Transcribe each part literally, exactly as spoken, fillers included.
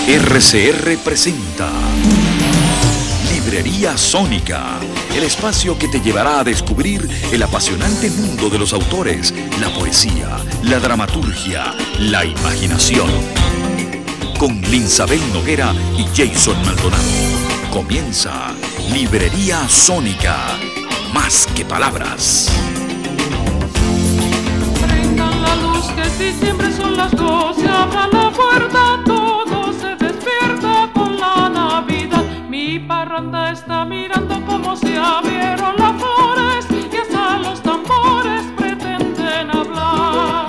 R C R presenta Librería Sónica, el espacio que te llevará a descubrir el apasionante mundo de los autores, la poesía, la dramaturgia, la imaginación. Con Linsabel Noguera y Jason Maldonado. Comienza Librería Sónica, más que palabras. Prendan la luz que si siempre son las doce, abran la puerta, todo se despierta con la Navidad. Mi parranda está mirando cómo se abrieron las flores y hasta los tambores pretenden hablar.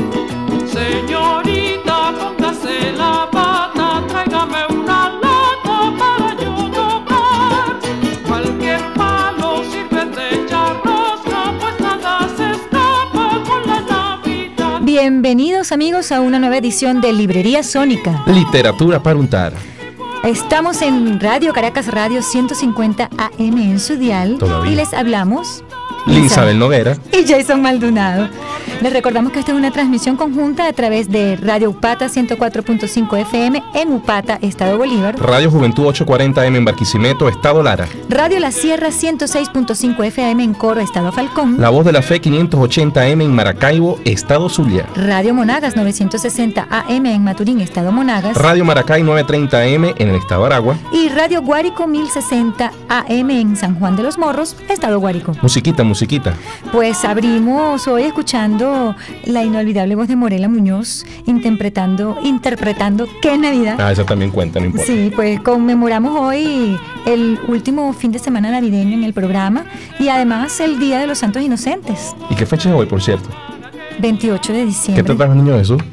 Señorita, póngase la bata, tráigame una lata para yo tocar. Cualquier palo sirve de charrosca, pues nada se escapa con la Navidad. Bienvenidos amigos a una nueva edición de Librería Sónica. Literatura para untar. Estamos en Radio Caracas Radio ciento cincuenta A M en su dial. Todavía. Y les hablamos Linsabel Noguera y Jason Maldonado. Les recordamos que esta es una transmisión conjunta a través de Radio Upata ciento cuatro punto cinco F M en Upata, Estado Bolívar. Radio Juventud ochocientos cuarenta M en Barquisimeto, Estado Lara. Radio La Sierra ciento seis punto cinco F M en Coro, Estado Falcón. La Voz de la Fe quinientos ochenta M en Maracaibo, Estado Zulia. Radio Monagas novecientos sesenta A M en Maturín, Estado Monagas. Radio Maracay novecientos treinta M en el Estado Aragua. Y Radio Guárico mil sesenta A M en San Juan de los Morros, Estado Guárico. Musiquita, musiquita. Pues abrimos hoy escuchando la inolvidable voz de Morela Muñoz interpretando, interpretando ¿Qué Navidad? Ah, esa también cuenta, no importa. Sí, pues conmemoramos hoy el último fin de semana navideño en el programa y además el Día de los Santos Inocentes. ¿Y qué fecha es hoy, por cierto? veintiocho de diciembre. ¿Qué te trajo el niño Jesús?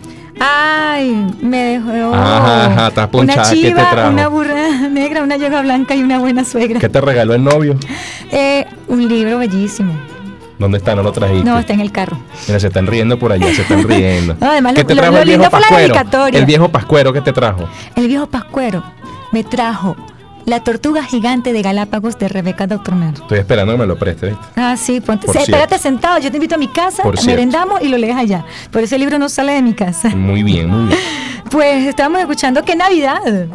Ay, me dejó Ajá, ajá, estás ponchada. una chiva, ¿Qué te trajo? una burra negra, una yegua blanca y una buena suegra. ¿Qué te regaló el novio? Eh, un libro bellísimo. ¿Dónde está? ¿No lo trajiste? No, está en el carro. Mira, se están riendo por allá, se están riendo. No, además ¿Qué lo, te lo, trajo lo el viejo lindo fue la pascuero? dedicatoria. El viejo pascuero, ¿qué te trajo? El viejo pascuero me trajo La tortuga gigante de Galápagos de Rebeca Dautremont. Estoy esperando que me lo preste, ¿viste? Ah, sí, ponte, Por sí, cierto. espérate sentado, yo te invito a mi casa, Por cierto. merendamos y lo lees allá. Por ese libro no sale de mi casa. Muy bien, muy bien. Pues estábamos escuchando ¿Qué Navidad?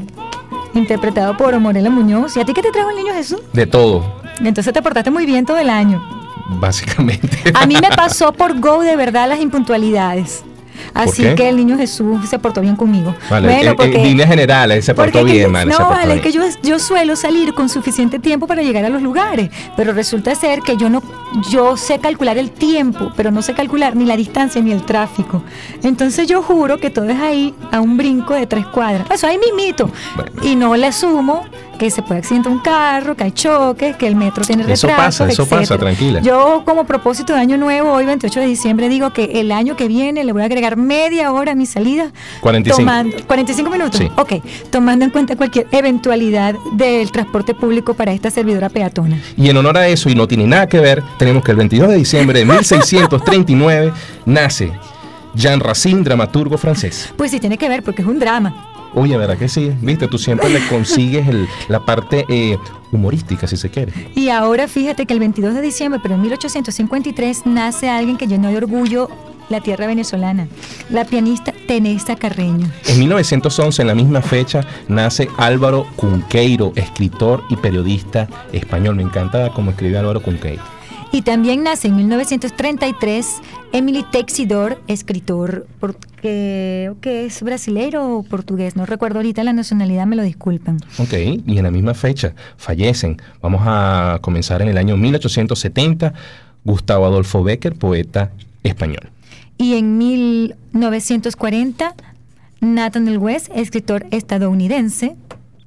Interpretado por Morela Muñoz. ¿Y a ti qué te trajo el niño Jesús? De todo, Entonces te portaste muy bien todo el año. básicamente. A mí me pasó por go de verdad las impuntualidades. Así qué? que el niño Jesús se portó bien conmigo. Vale, bueno, en, porque, en líneas generales se portó porque bien, que- man, se No, portó vale, es bien. que yo, yo suelo salir con suficiente tiempo para llegar a los lugares, pero resulta ser que yo no, yo sé calcular el tiempo, pero no sé calcular ni la distancia ni el tráfico. Entonces yo juro que todo es ahí a un brinco de tres cuadras. Eso ahí mismito. Bueno. Y no le sumo que se puede accidentar un carro, que hay choques, que el metro tiene Eso retraso, pasa, eso etcétera. pasa, tranquila. Yo como propósito de año nuevo, hoy veintiocho de diciembre, digo que el año que viene le voy a agregar media hora a mi salida. cuarenta y cinco. Tomando, ¿cuarenta y cinco minutos? Sí. Ok, tomando en cuenta cualquier eventualidad del transporte público para esta servidora peatona. Y en honor a eso, y no tiene nada que ver, tenemos que el veintidós de diciembre de mil seiscientos treinta y nueve nace Jean Racine, dramaturgo francés. Pues sí tiene que ver porque es un drama. Oye, ¿verdad que sí? Viste, tú siempre le consigues el, la parte eh, humorística, si se quiere. Y ahora fíjate que el veintidós de diciembre, pero en mil ochocientos cincuenta y tres, nace alguien que llenó de orgullo la tierra venezolana, la pianista Teresa Carreño. En mil novecientos once, en la misma fecha, nace Álvaro Cunqueiro, escritor y periodista español. Me encanta cómo escribe Álvaro Cunqueiro. Y también nace en mil novecientos treinta y tres Emily Teixidor, escritor por- que, que es brasileiro o portugués, no recuerdo ahorita la nacionalidad, me lo disculpan. Ok, y en la misma fecha fallecen. Vamos a comenzar en el año mil ochocientos setenta, Gustavo Adolfo Bécquer, poeta español. Y en mil novecientos cuarenta, Nathaniel West, escritor estadounidense.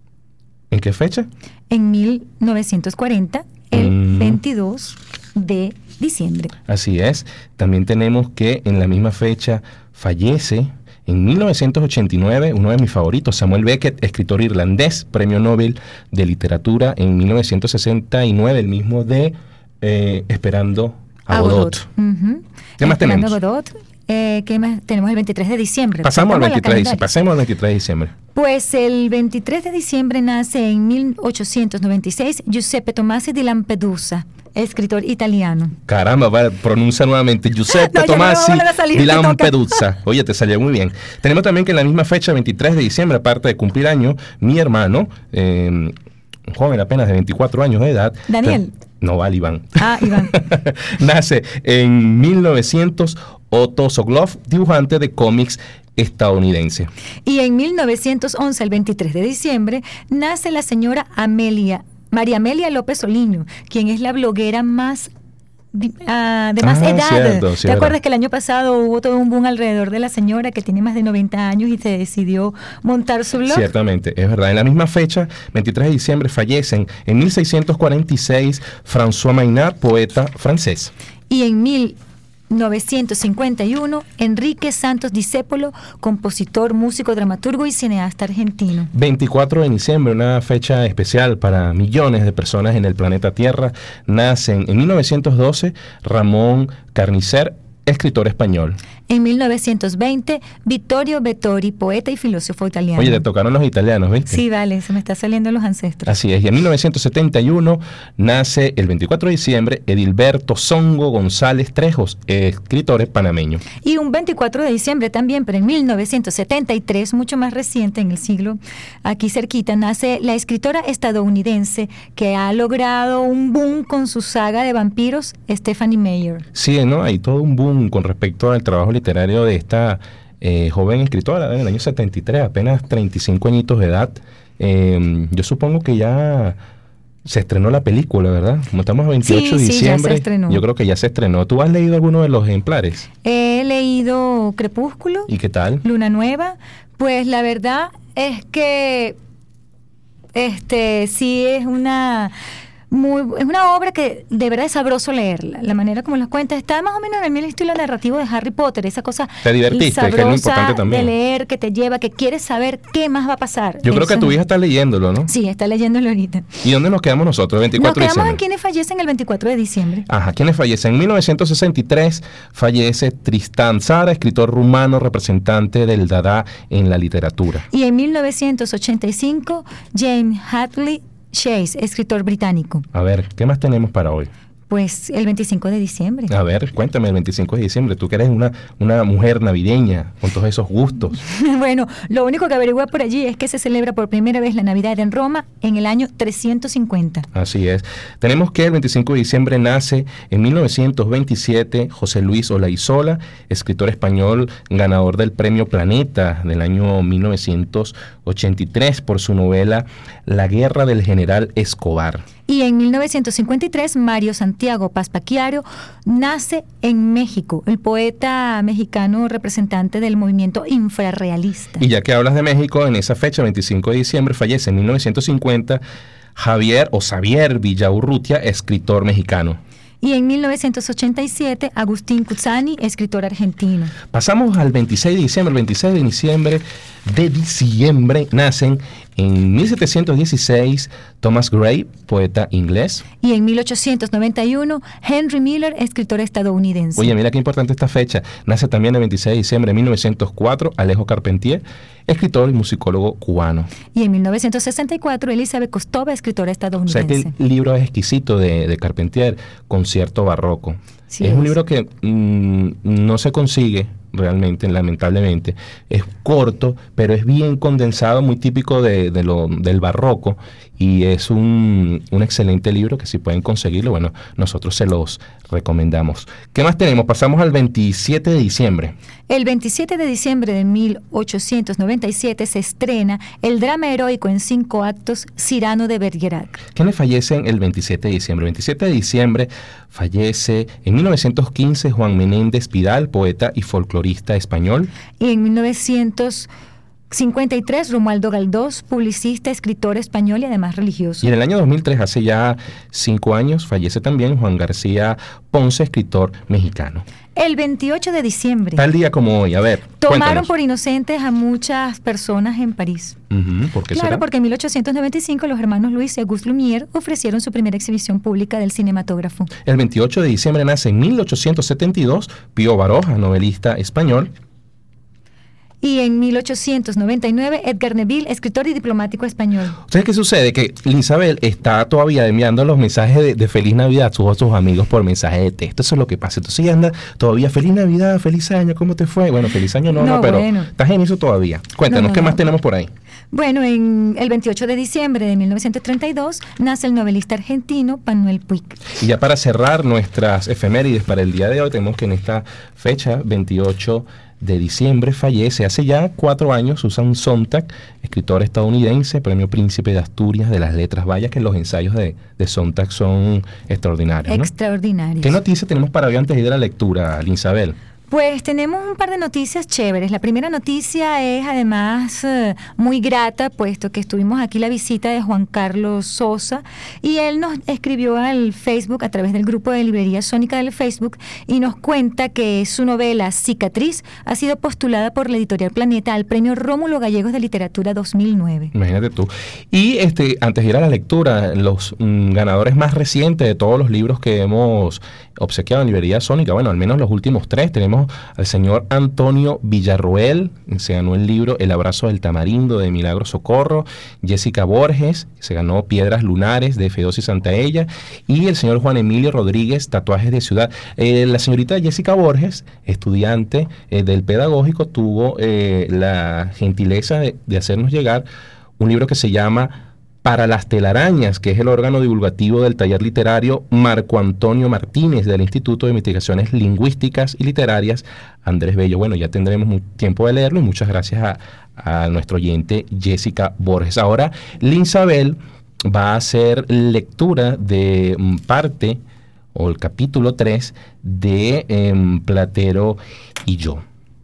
¿En qué fecha? En mil novecientos cuarenta, el Mm. veintidós de diciembre. Así es. También tenemos que en la misma fecha fallece en mil novecientos ochenta y nueve uno de mis favoritos, Samuel Beckett, escritor irlandés, premio Nobel de literatura en mil novecientos sesenta y nueve, el mismo de eh, Esperando a Godot. Ujú. ¿Qué más Esperando tenemos? a Godot. Eh, ¿Qué más? Tenemos el veintitrés de diciembre. Pasamos al Saltamos la veintitrés de diciembre. calendario. Pasemos al veintitrés de diciembre. Pues el veintitrés de diciembre nace en mil ochocientos noventa y seis Giuseppe Tomasi di Lampedusa, escritor italiano. Caramba, va, pronuncia nuevamente. Giuseppe No, ya no me va a Tomasi volver a salir, di te toca. Lampedusa. Oye, te salió muy bien. Tenemos también que en la misma fecha, veintitrés de diciembre, aparte de cumplir año, mi hermano, eh, un joven apenas de veinticuatro años de edad. Daniel. Te- no, vale, Iván. Ah, Iván. Nace en mil novecientos Otto Soglov, dibujante de cómics estadounidense. Y en mil novecientos once, el veintitrés de diciembre, nace la señora Amelia, María Amelia López Oliño, quien es la bloguera más di- ah, de más Ah, edad. cierto, ¿Te cierto. acuerdas que el año pasado hubo todo un boom alrededor de la señora que tiene más de noventa años y se decidió montar su blog? Ciertamente, es verdad. En la misma fecha, veintitrés de diciembre, fallecen en mil seiscientos cuarenta y seis François Maynard, poeta francés. Y en mil novecientos cincuenta y uno, Enrique Santos Discépolo, compositor, músico, dramaturgo y cineasta argentino. veinticuatro de diciembre, una fecha especial para millones de personas en el planeta Tierra. Nacen en mil novecientos doce Ramón Carnicer, escritor español. En mil novecientos veinte, Vittorio Vettori, poeta y filósofo italiano. Oye, te tocaron los italianos, ¿viste? Sí, vale, se me está saliendo los ancestros. Así es, y en mil novecientos setenta y uno nace el veinticuatro de diciembre Edilberto Songo González Trejos, escritor panameño. Y un veinticuatro de diciembre también, pero en mil novecientos setenta y tres, mucho más reciente, en el siglo aquí cerquita, nace la escritora estadounidense que ha logrado un boom con su saga de vampiros, Stephanie Meyer. Sí, ¿no? Hay todo un boom con respecto al trabajo literario de esta eh, joven escritora en el año setenta y tres, apenas treinta y cinco añitos de edad. Eh, yo supongo que ya se estrenó la película, ¿verdad? Como estamos a veintiocho de Sí, sí, ya se diciembre, estrenó. yo creo que ya se estrenó. ¿Tú has leído alguno de los ejemplares? He leído Crepúsculo, ¿Y qué tal? Luna Nueva. Pues la verdad es que este sí es una muy es una obra que de verdad es sabroso leerla. La manera como las cuenta está más o menos en el mismo estilo narrativo de Harry Potter, esa cosa Te divertiste, que es lo sabrosa importante también. de leer, que te lleva, que quieres saber qué más va a pasar. Yo creo que Eso tu es- hija está leyéndolo, ¿no? Sí, está leyéndolo ahorita. ¿Y dónde nos quedamos nosotros? Nos veinticuatro de quedamos en diciembre. quienes fallecen el veinticuatro de diciembre. Ajá, ¿quiénes fallecen? En mil novecientos sesenta y tres fallece Tristán Tzara, escritor rumano, representante del Dada en la literatura. Y en mil novecientos ochenta y cinco, James Hadley Chase, escritor británico. A ver, ¿qué más tenemos para hoy? Pues el veinticinco de diciembre. A ver, cuéntame el veinticinco de diciembre. Tú que eres una, una mujer navideña con todos esos gustos. Bueno, lo único que averigué por allí es que se celebra por primera vez la Navidad en Roma en el año trescientos cincuenta. Así es. Tenemos que el veinticinco de diciembre nace en mil novecientos veintisiete José Luis Olaizola, escritor español, ganador del Premio Planeta del año mil novecientos ochenta y tres por su novela La Guerra del General Escobar. Y en mil novecientos cincuenta y tres, Mario Santiago Paspaquiaro nace en México, el poeta mexicano representante del movimiento infrarrealista. Y ya que hablas de México, en esa fecha, veinticinco de diciembre, fallece en mil novecientos cincuenta Javier o Xavier Villaurrutia, escritor mexicano. Y en mil novecientos ochenta y siete, Agustín Cuzzani, escritor argentino. Pasamos al veintiséis de diciembre. El veintiséis de diciembre de diciembre nacen en mil setecientos dieciséis Thomas Gray, poeta inglés. Y en mil ochocientos noventa y uno, Henry Miller, escritor estadounidense. Oye, mira qué importante esta fecha. Nace también el veintiséis de diciembre de mil novecientos cuatro Alejo Carpentier, escritor y musicólogo cubano. Y en mil novecientos sesenta y cuatro, Elizabeth Kostova, escritora O estadounidense. sea que el libro es exquisito de, de Carpentier, Concierto Barroco. Sí es un es. libro que mmm, no se consigue realmente, lamentablemente. Es corto, pero es bien condensado, muy típico de, de lo, del barroco, y es un, un excelente libro que si pueden conseguirlo, bueno, nosotros se los recomendamos. ¿Qué más tenemos? Pasamos al veintisiete de diciembre. El veintisiete de diciembre de mil ochocientos noventa y siete se estrena el drama heroico en cinco actos Cyrano de Bergerac. ¿Quiénes fallecen el veintisiete de diciembre? El veintisiete de diciembre fallece en mil novecientos quince Juan Menéndez Pidal, poeta y folclorista español. Y en mil novecientos cincuenta y tres, Romualdo Galdós, publicista, escritor español y además religioso. Y en el año dos mil tres, hace ya cinco años, fallece también Juan García Ponce, escritor mexicano. El veintiocho de diciembre Tal día como hoy, a ver, tomaron cuéntanos. por inocentes a muchas personas en París. Ujú, ¿por qué Claro, será? porque en mil ochocientos noventa y cinco los hermanos Luis y Auguste Lumière ofrecieron su primera exhibición pública del cinematógrafo. El veintiocho de diciembre nace en mil ochocientos setenta y dos Pío Baroja, novelista español. Y en mil ochocientos noventa y nueve, Edgar Neville, escritor y diplomático español. ¿Sabes qué sucede? Que Isabel está todavía enviando los mensajes de, de Feliz Navidad a sus, a sus amigos por mensaje de texto. Eso es lo que pasa. Entonces ella anda todavía, Feliz Navidad, Feliz Año, ¿cómo te fue? Bueno, Feliz Año no, no, no pero bueno. Estás en eso todavía. Cuéntanos, no, no, ¿qué no. más tenemos por ahí? Bueno, en el veintiocho de diciembre de mil novecientos treinta y dos nace el novelista argentino Manuel Puig. Y ya para cerrar nuestras efemérides para el día de hoy, tenemos que en esta fecha, veintiocho de diciembre, fallece hace ya cuatro años Susan Sontag, escritora estadounidense, premio Príncipe de Asturias de las Letras. Vaya que los ensayos de, de Sontag son extraordinarios, ¿no? Extraordinarios. ¿Qué noticias tenemos para hoy antes de ir a la lectura, Linsabel? Pues tenemos un par de noticias chéveres. La primera noticia es además eh, muy grata, puesto que estuvimos aquí la visita de Juan Carlos Sosa y él nos escribió al Facebook a través del grupo de Librería Sónica del Facebook y nos cuenta que su novela Cicatriz ha sido postulada por la editorial Planeta al premio Rómulo Gallegos de Literatura dos mil nueve. Imagínate tú. Y este antes de ir a la lectura, los mm, ganadores más recientes de todos los libros que hemos obsequiado en Librería Sónica, bueno, al menos los últimos tres, tenemos al señor Antonio Villarroel, se ganó el libro El abrazo del tamarindo de Milagro Socorro, Jessica Borges, se ganó Piedras lunares de Fedosi Santaella, y el señor Juan Emilio Rodríguez, Tatuajes de ciudad. Eh, la señorita Jessica Borges, estudiante eh, del pedagógico, tuvo eh, la gentileza de, de hacernos llegar un libro que se llama Para las telarañas, que es el órgano divulgativo del taller literario Marco Antonio Martínez del Instituto de Investigaciones Lingüísticas y Literarias Andrés Bello. Bueno, ya tendremos tiempo de leerlo y muchas gracias a, a nuestro oyente Jessica Borges. Ahora, Linsabel va a hacer lectura de parte o el capítulo tres de eh, Platero y yo.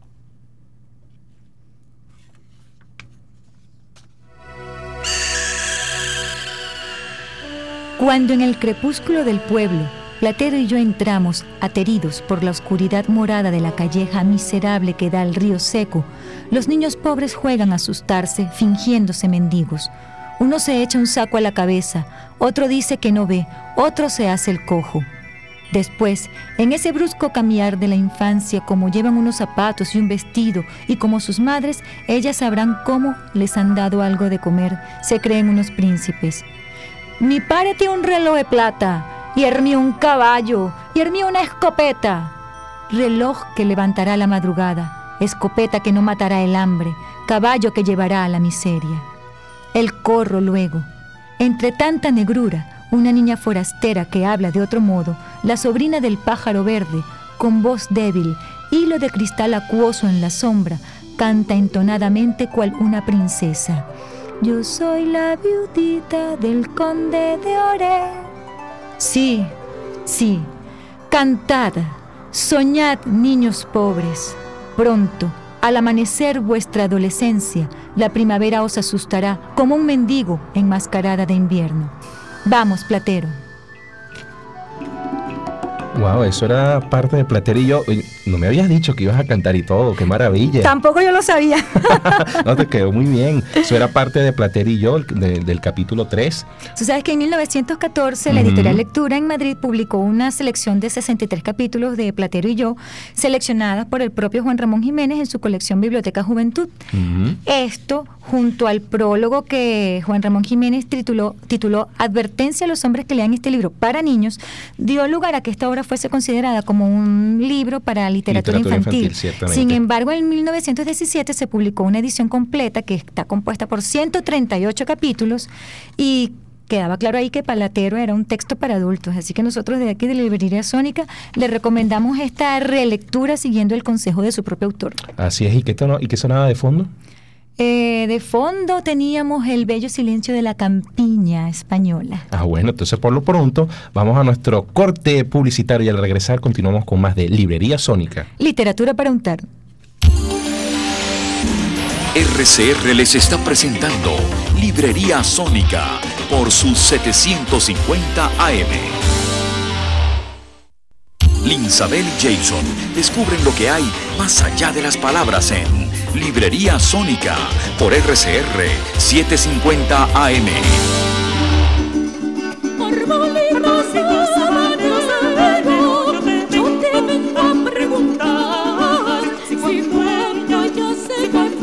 Cuando en el crepúsculo del pueblo, Platero y yo entramos, ateridos por la oscuridad morada de la calleja miserable que da al río seco, los niños pobres juegan a asustarse, fingiéndose mendigos. Uno se echa un saco a la cabeza, otro dice que no ve, otro se hace el cojo. Después, en ese brusco cambiar de la infancia, como llevan unos zapatos y un vestido, y como sus madres, ellas sabrán cómo les han dado algo de comer, se creen unos príncipes. Mi padre tiene un reloj de plata, y hermí un caballo, y hermí una escopeta. Reloj que levantará la madrugada, escopeta que no matará el hambre, caballo que llevará a la miseria. El corro luego. Entre tanta negrura, una niña forastera que habla de otro modo, la sobrina del pájaro verde, con voz débil, hilo de cristal acuoso en la sombra, canta entonadamente cual una princesa. Yo soy la viudita del conde de Oré. Sí, sí, cantad, soñad, niños pobres. Pronto, al amanecer vuestra adolescencia, la primavera os asustará como un mendigo enmascarada de invierno. Vamos, Platero. Wow, eso era parte de Platero y yo. No me habías dicho que ibas a cantar y todo, qué maravilla. Tampoco yo lo sabía. No, te quedó muy bien. Eso era parte de Platero y yo, de, del capítulo tres. Tú sabes que en mil novecientos catorce la editorial Lectura en Madrid publicó una selección de sesenta y tres capítulos de Platero y yo, seleccionadas por el propio Juan Ramón Jiménez en su colección Biblioteca Juventud. Uh-huh. Esto, junto al prólogo que Juan Ramón Jiménez tituló, tituló Advertencia a los hombres que lean este libro para niños, dio lugar a que esta obra fuese considerada como un libro para literatura, literatura infantil. infantil Sin embargo, en mil novecientos diecisiete se publicó una edición completa que está compuesta por ciento treinta y ocho capítulos y quedaba claro ahí que Platero era un texto para adultos, así que nosotros desde aquí de Librería Sónica le recomendamos esta relectura siguiendo el consejo de su propio autor. Así es. ¿Y qué, tono, y qué sonaba de fondo? Eh, de fondo teníamos El bello silencio de la campiña española. Ah, bueno, entonces por lo pronto vamos a nuestro corte publicitario y al regresar continuamos con más de Librería Sónica. Literatura para untar. R C R les está presentando Librería Sónica por sus setecientos cincuenta A M. Linsabel y Jason descubren lo que hay más allá de las palabras en Librería Sónica por R C R setecientos cincuenta A M. Arbolitos y sabaneros de verano, yo te vengo a preguntar si duermo ya se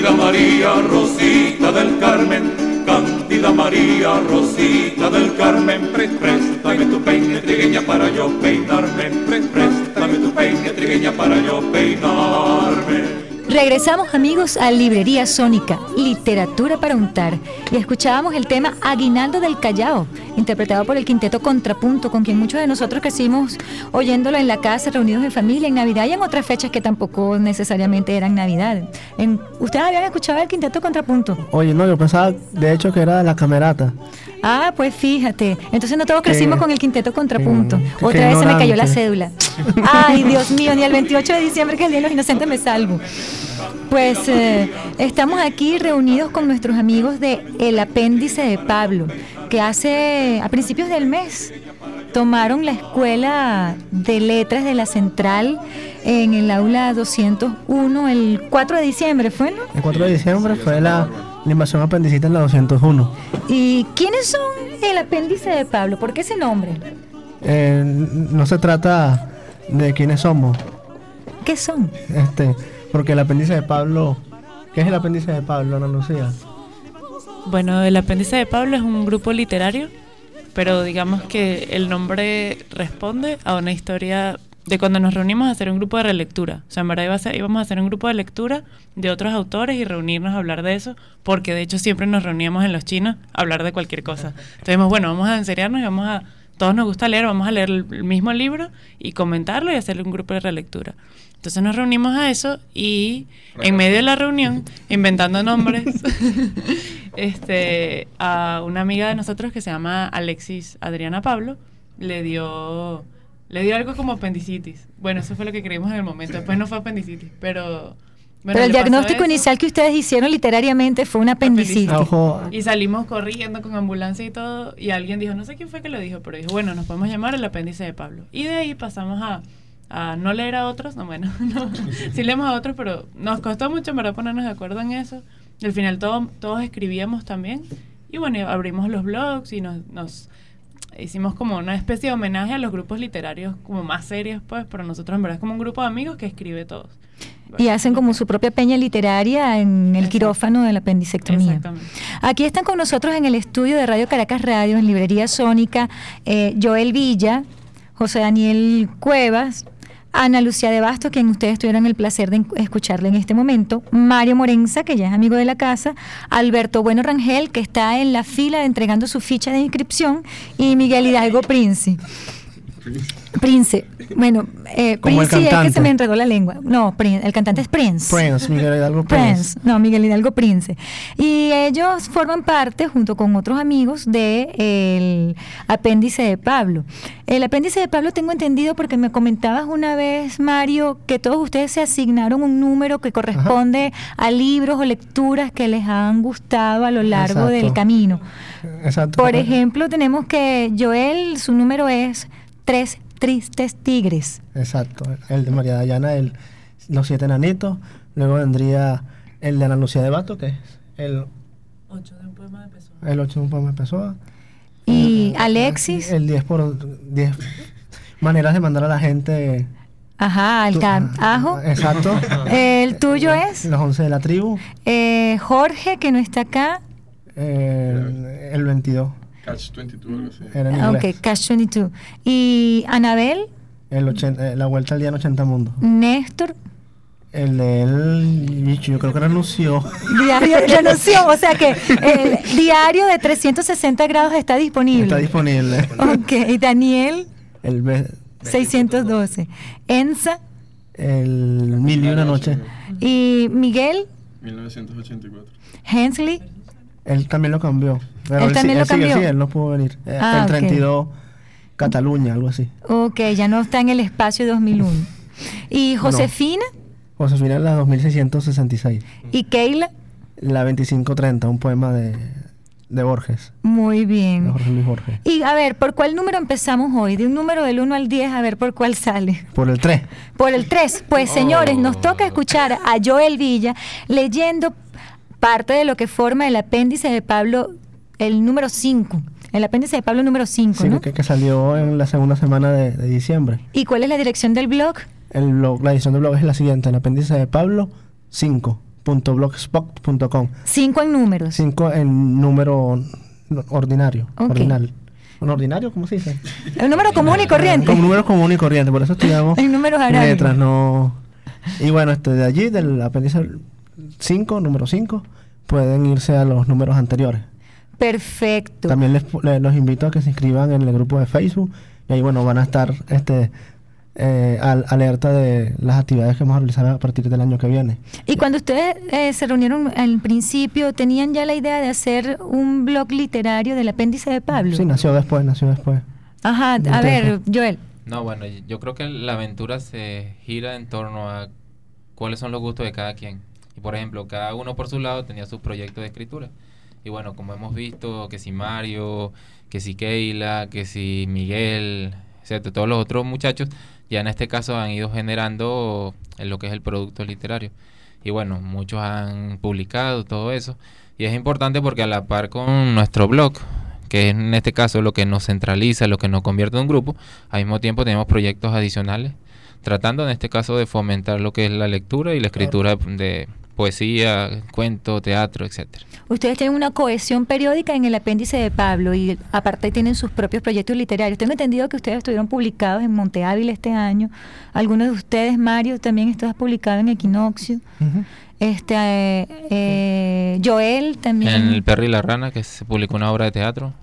Cándida María Rosita del Carmen, Cándida María Rosita del Carmen, pre, préstame tu peine trigueña para yo peinarme, pre, préstame tu peine trigueña para yo peinarme. Regresamos, amigos, a Librería Sónica, literatura para untar, y escuchábamos el tema Aguinaldo del Callao, interpretado por el Quinteto Contrapunto, con quien muchos de nosotros crecimos oyéndolo en la casa, reunidos en familia, en Navidad y en otras fechas que tampoco necesariamente eran Navidad. En, ¿Ustedes habían escuchado el Quinteto Contrapunto? Oye, no, yo pensaba de hecho que era de La Camerata. Ah, pues fíjate. Entonces no todos crecimos que, con el Quinteto Contrapunto. que, Otra que vez se me cayó la ignorante. cédula. Ay, Dios mío, ni el veintiocho de diciembre, que es el Día de los Inocentes, me salvo. Pues eh, estamos aquí reunidos con nuestros amigos de El Apéndice de Pablo, que hace, a principios del mes, tomaron la Escuela de Letras de la Central en el aula doscientos uno el cuatro de diciembre, ¿fue, no? El cuatro de diciembre fue la, la invasión apendicita en la doscientos uno. ¿Y quiénes son El Apéndice de Pablo? ¿Por qué ese nombre? Eh, no se trata de quiénes somos, ¿Qué son? este, porque el apéndice de Pablo, ¿qué es el apéndice de Pablo, Ana Lucía? Bueno, el Apéndice de Pablo es un grupo literario, pero digamos que el nombre responde a una historia de cuando nos reunimos a hacer un grupo de relectura. O sea, en verdad iba a ser, íbamos a hacer un grupo de lectura de otros autores y reunirnos a hablar de eso, porque de hecho siempre nos reuníamos en Los Chinos a hablar de cualquier cosa. Entonces dijimos, bueno, vamos a enseriarnos y vamos a... Todos nos gusta leer, vamos a leer el, el mismo libro y comentarlo y hacerle un grupo de relectura. Entonces nos reunimos a eso y en medio de la reunión, inventando nombres, este, a una amiga de nosotros que se llama Alexis Adriana Pablo, le dio, le dio algo como apendicitis. Bueno, eso fue lo que creímos en el momento. Después no fue apendicitis, pero... Bueno, Pero el le pasó diagnóstico eso. inicial que ustedes hicieron literariamente fue una apendicitis. Ah, ojo, Y salimos corriendo con ambulancia y todo, y alguien dijo, no sé quién fue que lo dijo, pero dijo, bueno, nos podemos llamar El Apéndice de Pablo. Y de ahí pasamos a, a no leer a otros, no, bueno, no, sí leemos a otros, pero nos costó mucho, en verdad, ponernos de acuerdo en eso. Y al final todo, todos escribíamos también, y bueno, y abrimos los blogs y nos, nos hicimos como una especie de homenaje a los grupos literarios como más serios, pues, pero nosotros en verdad es como un grupo de amigos que escribe todos. Y hacen como su propia peña literaria en el Exacto. quirófano de la apendicectomía. Exactamente. Aquí están con nosotros en el estudio de Radio Caracas Radio, en Librería Sónica, eh, Joel Villa, José Daniel Cuevas, Ana Lucía de Bastos, quien ustedes tuvieron el placer de escucharle en este momento, Mario Morenza, que ya es amigo de la casa, Alberto Bueno Rangel, que está en la fila entregando su ficha de inscripción, y Miguel Hidalgo Prince. Prince, bueno, eh, Como el Prince es que cantante. se me enredó la lengua. No, Prince, el cantante es Prince. Prince, Miguel Hidalgo Prince. Prince, no, Miguel Hidalgo Prince. Y ellos forman parte, junto con otros amigos, de el Apéndice de Pablo. El Apéndice de Pablo tengo entendido porque me comentabas una vez, Mario, que todos ustedes se asignaron un número que corresponde a libros o lecturas que les han gustado a lo largo Exacto. del camino. Exacto. Por ejemplo, tenemos que Joel, su número es Tres Tristes Tigres. Exacto, el de María Dayana, el, Los Siete Enanitos. Luego vendría el de Ana Lucía de Bato, que es el Ocho de un poema de Pessoa. el ocho de un poema de Pessoa. Y Alexis, El diez por diez maneras de mandar a la gente. ajá, al tu- carajo. Exacto. El tuyo es Los once de la tribu. eh, Jorge, que no está acá. eh, el veintidós. Catch veintidós, algo así. Era en Ah, inglés. ok, Cash veintidós. Y Anabel, El ochenta, eh, la vuelta al día en ochenta mundos. Néstor, El de él, yo creo que renunció. diario de renunció, o sea que el diario de trescientos sesenta grados está disponible. Está disponible. Ok, y Daniel, El, ve- seiscientos doce. Enza el Mil y una noche. y Miguel, mil novecientos ochenta y cuatro. Hensley. Él también lo cambió. Pero ¿Él también sí- lo sigue, cambió? sí, él no pudo venir. Eh, Ah, el ok. treinta y dos, Cataluña, algo así. Ok, ya no está en el espacio dos mil uno. Y Josefina Josefina es la dos mil seiscientos sesenta y seis. y Keila, La veinticinco treinta, un poema de, de Borges. muy De bien. Jorge Luis Borges. Y a ver, ¿por cuál número empezamos hoy? De un número del uno al diez, a ver por cuál sale. Por el tres. Por el tres. Pues señores, nos toca escuchar a Joel Villa leyendo parte de lo que forma el apéndice de Pablo, el número cinco. El apéndice de Pablo número cinco, Sí, ¿no? que, que salió en la segunda semana de, de diciembre. ¿Y cuál es la dirección del blog? El blog, la edición del blog es la siguiente: el apéndice de Pablo cinco punto blogspot punto com. Cinco en números. Cinco en número ordinario. Ok. Ordinal. ¿Un ordinario? ¿Cómo se dice? El número común y corriente. Como número común y corriente, por eso estudiamos En números arábigos. letras, no. Y bueno, este de allí, del apéndice cinco, número cinco, pueden irse a los números anteriores. Perfecto. También les, les- los invito a que se inscriban en el grupo de Facebook y ahí bueno van a estar este eh, al- alerta de las actividades que vamos a realizar a partir del año que viene. Y cuando ustedes eh, se reunieron al principio, ¿tenían ya la idea de hacer un blog literario del apéndice de Pablo? Sí, nació después, nació después. Ajá, a Entonces- ver, Joel. No, bueno, yo creo que la aventura se gira en torno a cuáles son los gustos de cada quien. Y por ejemplo, cada uno por su lado tenía sus proyectos de escritura. Y bueno, como hemos visto, que si Mario, que si Keila, que si Miguel, etcétera, todos los otros muchachos, ya en este caso han ido generando en lo que es el producto literario. Y bueno, muchos han publicado todo eso. Y es importante porque a la par con nuestro blog, que es en este caso lo que nos centraliza, lo que nos convierte en un grupo, al mismo tiempo tenemos proyectos adicionales, tratando en este caso de fomentar lo que es la lectura y la escritura de poesía, cuento, teatro, etcétera. Ustedes tienen una cohesión periódica en el apéndice de Pablo y aparte tienen sus propios proyectos literarios. Tengo entendido que ustedes estuvieron publicados en Monte Ávila este año. Algunos de ustedes, Mario, también estás publicado en Equinoccio. Ujú. Este eh, eh, Joel también. En El Perro y la Rana, que se publicó una obra de teatro.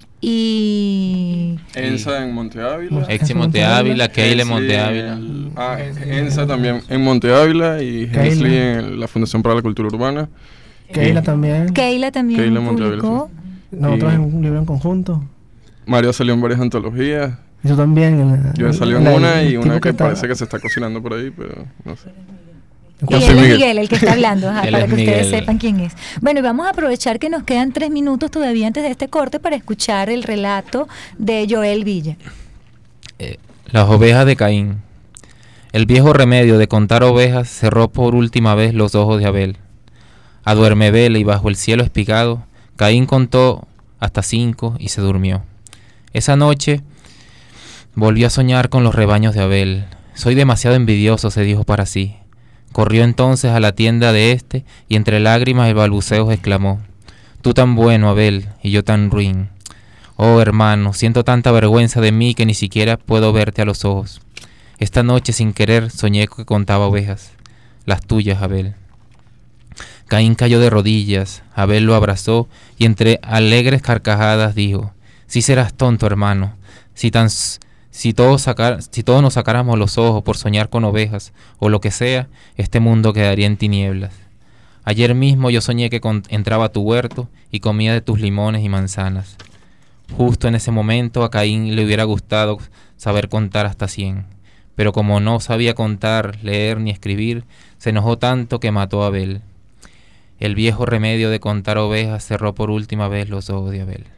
Y Ensa en Monte Ávila. Exi Monte Ávila, Keila en Hensley Monte en Ávila. el- ah, Ensa también en Monte Ávila y Keila. Hensley en la Fundación para la Cultura Urbana. Keila también. Keila también Keila Monte Ávila, publicó. Nosotros Y- en un libro en conjunto. Mario salió en varias antologías. Y yo también. en la- Yo he salido en la- una y el una tipo que está- parece que se está cocinando por ahí, pero no sé. Y Yo él soy es Miguel. Miguel, el que está hablando, ajá, Él para es que ustedes Miguel. sepan quién es. Bueno, y vamos a aprovechar que nos quedan tres minutos todavía antes de este corte para escuchar el relato de Joel Villa. Eh, Las ovejas de Caín. El viejo remedio de contar ovejas cerró por última vez los ojos de Abel. A duerme vela y bajo el cielo espigado, Caín contó hasta cinco y se durmió. Esa noche volvió a soñar con los rebaños de Abel. Soy demasiado envidioso, se dijo para sí. Corrió entonces a la tienda de éste y entre lágrimas y balbuceos exclamó: Tú tan bueno, Abel, y yo tan ruin. Oh, hermano, siento tanta vergüenza de mí que ni siquiera puedo verte a los ojos. Esta noche sin querer soñé que contaba ovejas, las tuyas, Abel. Caín cayó de rodillas, Abel lo abrazó y entre alegres carcajadas dijo: Sí serás tonto, hermano, si tan si todos sacar, si todos nos sacáramos los ojos por soñar con ovejas o lo que sea, este mundo quedaría en tinieblas. Ayer mismo yo soñé que con, entraba a tu huerto y comía de tus limones y manzanas. Justo en ese momento a Caín le hubiera gustado saber contar hasta cien, pero como no sabía contar, leer ni escribir, se enojó tanto que mató a Abel. El viejo remedio de contar ovejas cerró por última vez los ojos de Abel.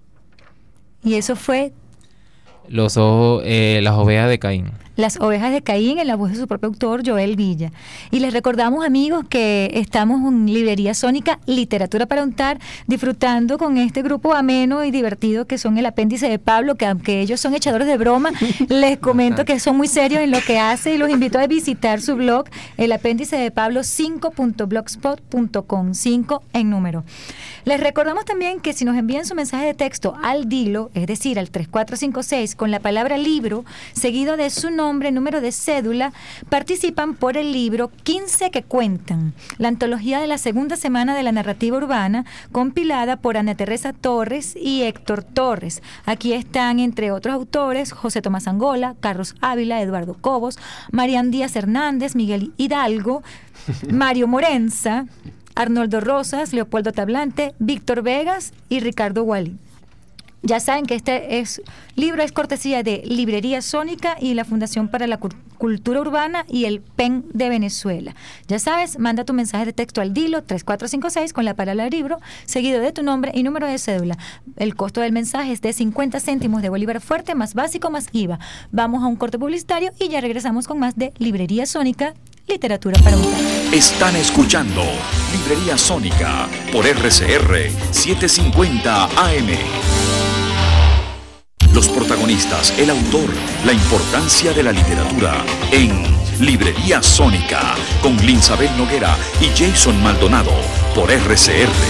Y eso fue Los ojos, eh, las ovejas de Caín. Las ovejas de Caín en la voz de su propio autor, Joel Villa. Y les recordamos, amigos, que estamos en Librería Sónica, Literatura para Untar, disfrutando con este grupo ameno y divertido que son el apéndice de Pablo, que aunque ellos son echadores de broma, les comento que son muy serios en lo que hace y los invito a visitar su blog, el apéndice de Pablo cinco punto blogspot punto com, cinco en número. Les recordamos también que si nos envían su mensaje de texto al Dilo, es decir, al tres cuatro cinco seis, con la palabra libro, seguido de su nombre, número de cédula, participan por el libro quince que cuentan, la antología de la segunda semana de la narrativa urbana, compilada por Ana Teresa Torres y Héctor Torres. Aquí están, entre otros autores, José Tomás Angola, Carlos Ávila, Eduardo Cobos, Marián Díaz Hernández, Miguel Hidalgo, Mario Morenza, Arnoldo Rosas, Leopoldo Tablante, Víctor Vegas y Ricardo Wally. Ya saben que este es, libro es cortesía de Librería Sónica y la Fundación para la Cultura Urbana y el P E N de Venezuela. Ya sabes, manda tu mensaje de texto al Dilo tres cuatro cinco seis con la palabra libro, seguido de tu nombre y número de cédula. El costo del mensaje es de cincuenta céntimos de bolívar fuerte, más básico, más I V A. Vamos a un corte publicitario y ya regresamos con más de Librería Sónica, Literatura para Untar. Están escuchando Librería Sónica por R C R setecientos cincuenta A M. Los protagonistas, el autor, la importancia de la literatura en Librería Sónica, con Linsabel Noguera y Jason Maldonado, por R C R.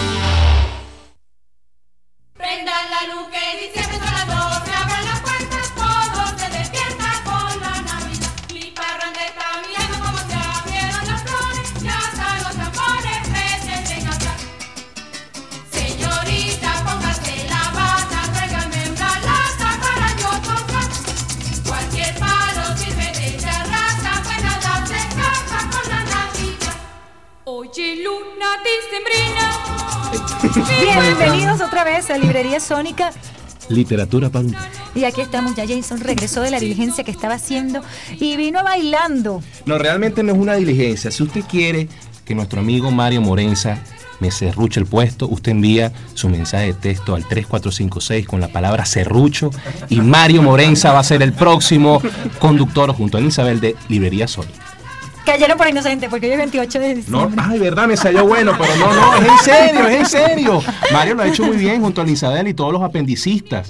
Prendan la luz que diciembre son las doce, abran las puertas, todo se despierta con la Navidad. Mi parranda está mirando como se abrieron las flores, ya están los tambores presenten acá. Señorita, póngase la bata, tráigame una lata para yo tocar. Cualquier palo sirve de charraca, buena edad se casa con la Navidad. Oye, luna dicembrina. Bienvenidos otra vez a Librería Sónica. Literatura para un... Y aquí estamos, ya Jason regresó de la diligencia que estaba haciendo y vino bailando. No, realmente no es una diligencia. Si usted quiere que nuestro amigo Mario Morenza me serruche el puesto, usted envía su mensaje de texto al tres cuatro cinco seis con la palabra serrucho y Mario Morenza va a ser el próximo conductor junto a Isabel de Librería Sónica. Cayeron por inocente porque hoy es veintiocho de No, diciembre. ay, verdad, me salió bueno, pero no, no, es en serio, es en serio. Mario lo ha hecho muy bien junto a Isabel y todos los apendicistas.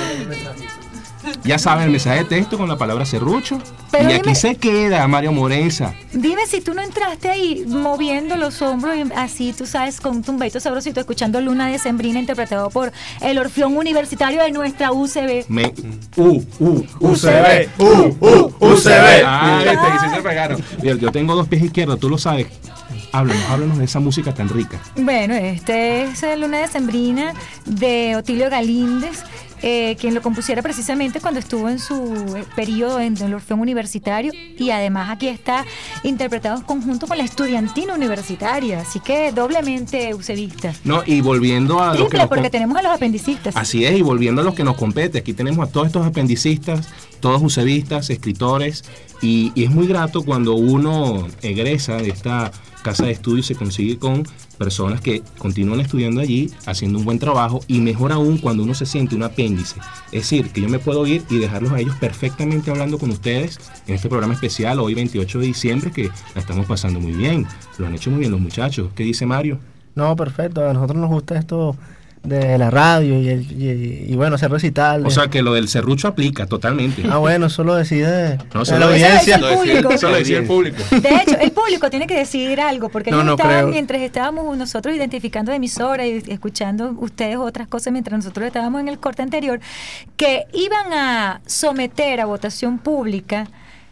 Ya saben, el mensaje de texto con la palabra serrucho. Pero y dime- aquí se queda Mario Morenza. Dime si tú no entraste ahí moviendo los hombros y así, tú sabes, con un tumbeito sabrosito, escuchando Luna Decembrina interpretado por el Orfeón Universitario de nuestra U C B. Me, U, U, U C B, U, U, U C B. Ah, viste, y sí se pegaron. Mira, yo tengo dos pies izquierdos, tú lo sabes. Háblanos, háblanos de esa música tan rica. Bueno, este es eh, Luna Decembrina de Otilio Galíndez, eh, quien lo compusiera precisamente cuando estuvo en su eh, periodo en el Orfeón Universitario, y además aquí está interpretado en conjunto con la Estudiantina Universitaria, así que doblemente usevista. No, y volviendo a lo que Triple, nos porque com- tenemos a los apendicistas. Así es, y volviendo a los que nos compete, aquí tenemos a todos estos apendicistas, todos usevistas, escritores, y, y es muy grato cuando uno egresa de esta casa de estudio y se consigue con personas que continúan estudiando allí, haciendo un buen trabajo, y mejor aún cuando uno se siente un apéndice. Es decir, que yo me puedo ir y dejarlos a ellos perfectamente hablando con ustedes en este programa especial, hoy veintiocho de diciembre, que la estamos pasando muy bien. Lo han hecho muy bien los muchachos. ¿Qué dice Mario? No, perfecto. A nosotros nos gusta esto de la radio y, el, y, y bueno, hacer recitales. O sea, que lo del serrucho aplica totalmente. Ah, bueno, eso lo decide No, la solo audiencia. Eso decide el público. Eso lo decía el público. De hecho, el público tiene que decidir algo, porque No, ellos no estaban, creo. mientras estábamos nosotros identificando la emisora y escuchando ustedes otras cosas mientras nosotros estábamos en el corte anterior, que iban a someter a votación pública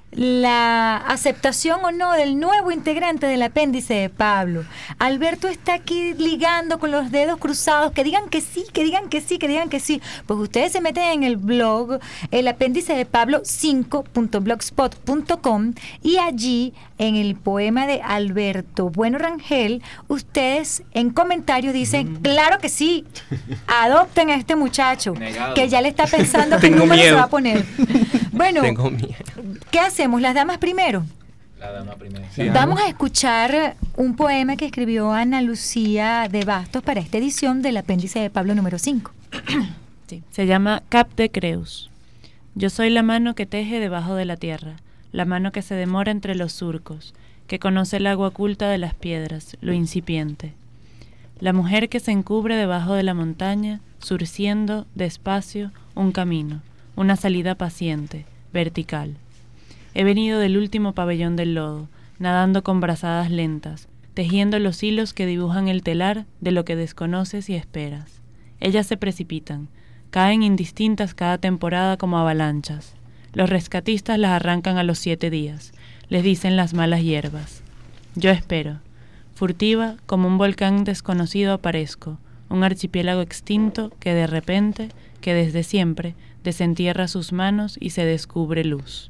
la aceptación o no del nuevo integrante del apéndice de Pablo. Alberto está aquí ligando con los dedos cruzados, que digan que sí, que digan que sí, que digan que sí. Pues ustedes se meten en el blog, el apéndice de Pablo cinco punto blogspot punto com, y allí en el poema de Alberto Bueno Rangel, ustedes en comentarios dicen, claro que sí, adopten a este muchacho, Negado. que ya le está pensando qué Tengo número se miedo. va a poner. Bueno, Tengo miedo. ¿qué hacemos? ¿Las damas primero? La dama primero. Vamos a escuchar un poema que escribió Ana Lucía de Bastos para esta edición del apéndice de Pablo número cinco. Sí, se llama Cap de Creus. Yo soy la mano que teje debajo de la tierra, la mano que se demora entre los surcos, que conoce el agua oculta de las piedras, lo incipiente. La mujer que se encubre debajo de la montaña, surciendo, despacio, un camino, una salida paciente, vertical. He venido del último pabellón del lodo, nadando con brazadas lentas, tejiendo los hilos que dibujan el telar de lo que desconoces y esperas. Ellas se precipitan, caen indistintas cada temporada como avalanchas. Los rescatistas las arrancan a los siete días, les dicen las malas hierbas. Yo espero. Furtiva, como un volcán desconocido aparezco, un archipiélago extinto que de repente, que desde siempre, desentierra sus manos y se descubre luz.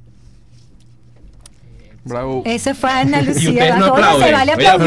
Bravo. Ese fue Ana Y Lucía. ustedes no A todos aplauden. se vale Oye, aplaudir.